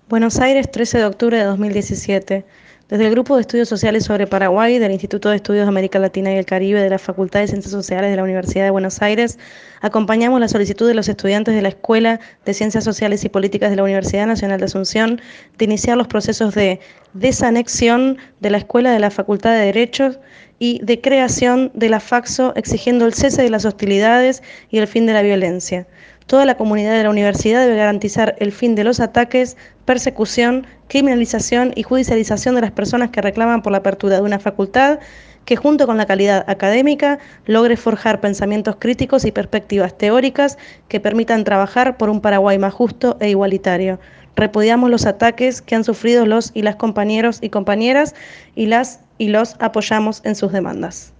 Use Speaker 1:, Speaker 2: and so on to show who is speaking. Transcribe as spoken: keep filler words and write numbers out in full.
Speaker 1: Buenos Aires, trece de octubre de dos mil diecisiete. Desde el Grupo de Estudios Sociales sobre Paraguay del Instituto de Estudios de América Latina y el Caribe de la Facultad de Ciencias Sociales de la Universidad de Buenos Aires, acompañamos la solicitud de los estudiantes de la Escuela de Ciencias Sociales y Políticas de la Universidad Nacional de Asunción de iniciar los procesos de desanexión de la Escuela de la Facultad de Derecho y de creación de la FACSO, exigiendo el cese de las hostilidades y el fin de la violencia. Toda la comunidad de la universidad debe garantizar el fin de los ataques, persecución, criminalización y judicialización de las personas que reclaman por la apertura de una facultad que, junto con la calidad académica, logre forjar pensamientos críticos y perspectivas teóricas que permitan trabajar por un Paraguay más justo e igualitario. Repudiamos los ataques que han sufrido los y las compañeros y compañeras y las y los apoyamos en sus demandas.